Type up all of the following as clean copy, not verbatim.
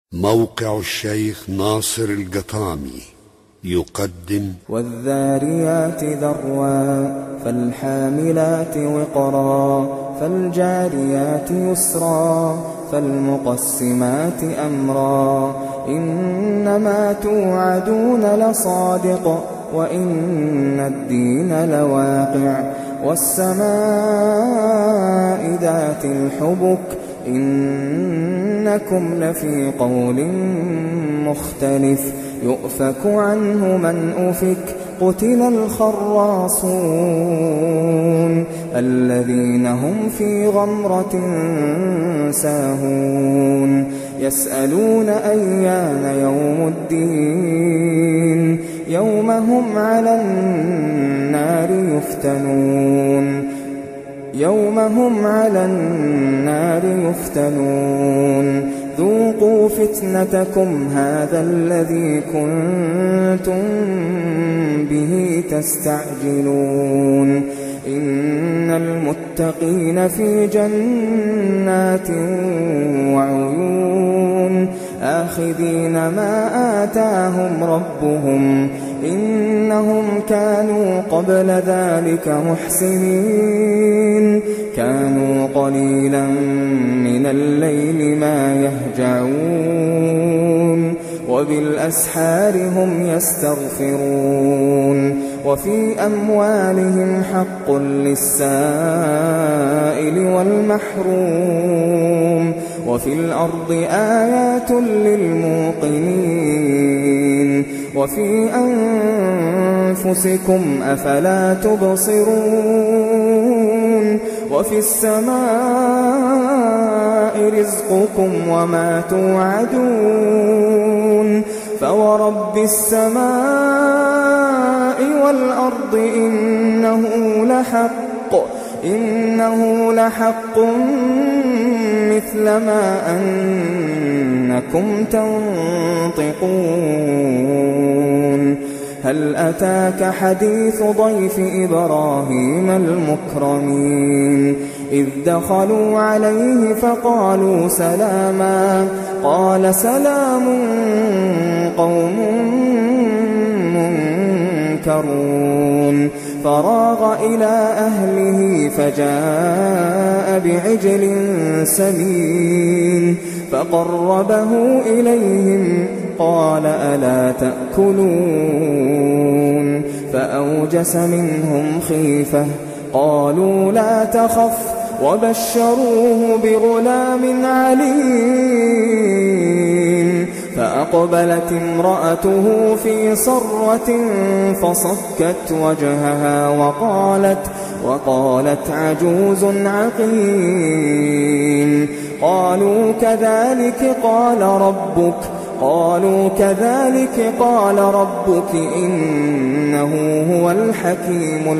موقع الشيخ ناصر القطامي يقدم والذاريات ذروا فالحاملات وقرا فالجاريات يسرا فالمقسمات أمرا إنما توعدون لصادق وإن الدين لواقع والسماء ذات الحبك إنكم لفي قول مختلف يؤفك عنه من أفك قتل الخراصون الذين هم في غمرة ساهون يسألون أيان يوم الدين يوم هم على النار يفتنون ذوقوا فتنتكم هذا الذي كنتم به تستعجلون إن المتقين في جنات وعيون آخذين ما آتاهم ربهم إنهم كانوا قبل ذلك محسنين كانوا قليلا من الليل ما يهجعون وبالأسحار هم يستغفرون وفي أموالهم حق للسائل والمحروم وفي الأرض آيات للموقنين وفي أنفسكم أفلا تبصرون وفي السماء رزقكم وما توعدون فورب السماء والأرض إنه لحق مثل ما أنكم تنطقون هل أتاك حديث ضيف إبراهيم المكرمين إذ دخلوا عليه فقالوا سلاما قال سلام قوم منكرون فراغ إلى أهله فجاء بعجل سمين فقربه إليهم قال ألا تأكلون فأوجس منهم خيفة قالوا لا تخف وبشروه بغلام عليم فأقبلت امرأته في صرة فصكت وجهها وقالت عجوز عقيم قالوا كذلك قال ربك إنه هو الحكيم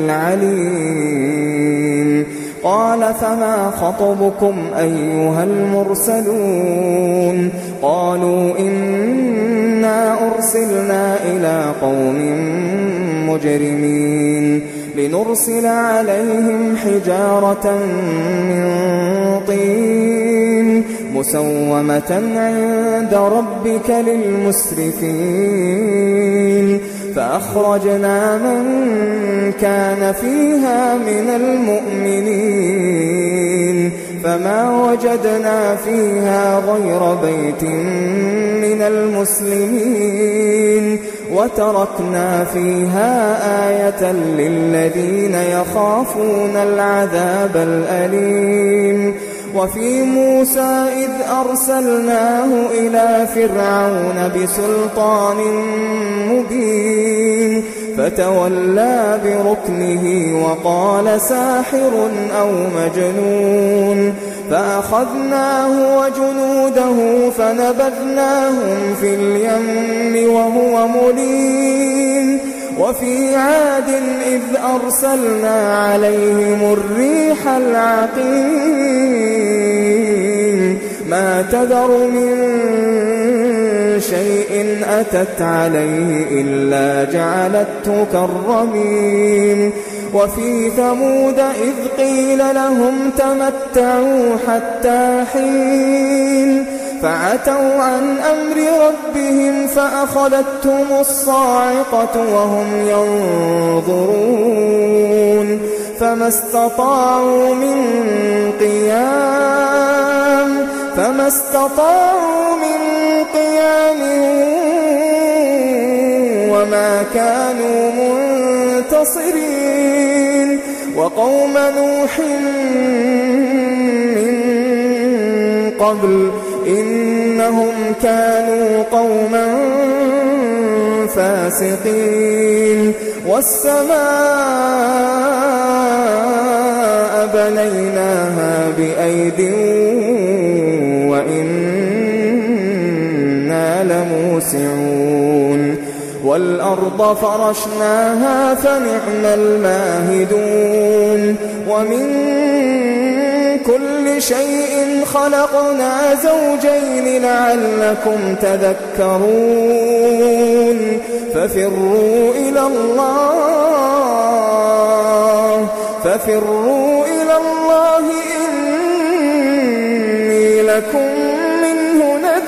العليم قال فما خطبكم أيها المرسلون قالوا إنا أرسلنا إلى قوم مجرمين لنرسل عليهم حجارة من طين مسومة عند ربك للمسرفين فأخرجنا من كان فيها من المؤمنين فما وجدنا فيها غير بيت من المسلمين وتركنا فيها آية للذين يخافون العذاب الأليم وفي موسى إذ أرسلناه إلى فرعون بسلطان مبين فتولى بركنه وقال ساحر أو مجنون فأخذناه وجنوده فنبذناهم في اليم وهو مليم وفي عاد إذ أرسلنا عليهم الريح العقيم ما تذر من شيء أتت عليه إلا جعلته كالرميم وفي ثمود إذ قيل لهم تمتعوا حتى حين فعتوا عن أمر ربهم فأخذتهم الصاعقة وهم ينظرون فما استطاعوا من قيام وما كانوا منتصرين وقوم نوح من قبل إنهم كانوا قوما فاسقين والسماء بنيناها بأيد وإنا لموسعون والأرض فرشناها فنعم الماهدون ومن كل شيء خلقنا زوجين لعلكم تذكرون ففروا إلى الله إني لكم منه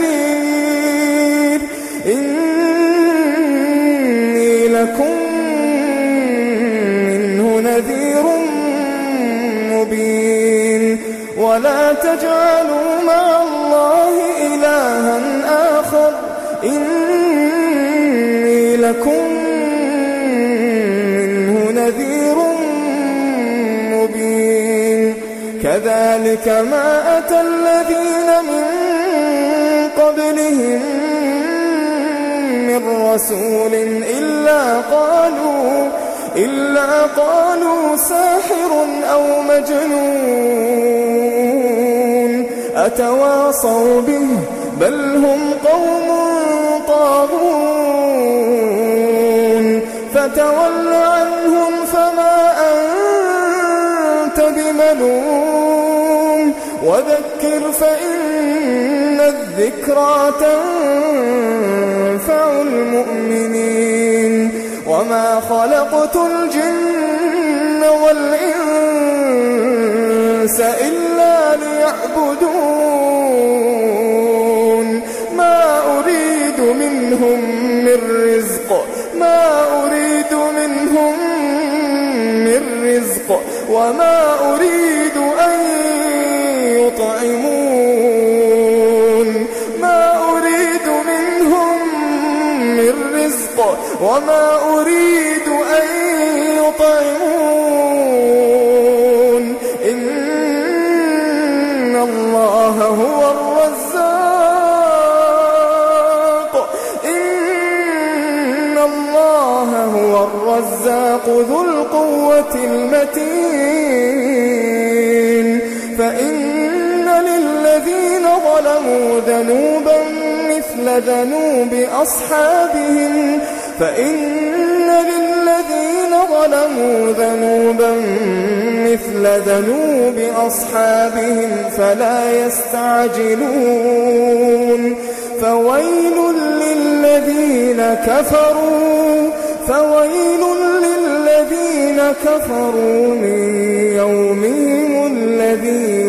نذير مبين ولا تجعلوا مع الله إلها آخر إني لكم منه نذير مبين كذلك ما أتى الذين من قبلهم من رسول إلا قالوا ساحر أو مجنون أتواصوا به بل هم قوم طاغون فتول عنهم فما أنت بملوم وذكر فإن الذكرى تنفع المؤمنين وما خلقت الجن والإنس إلا ليعبدون ما أريد منهم من رزق وما أريد أن يطعمون وما أريد أن يطعمون إن الله هو الرزاق ذو القوة المتين فإن للذين ظلموا ذنوبا مثل ذنوب أصحابهم فلا يستعجلون فويل للذين كفروا من يومهم الذي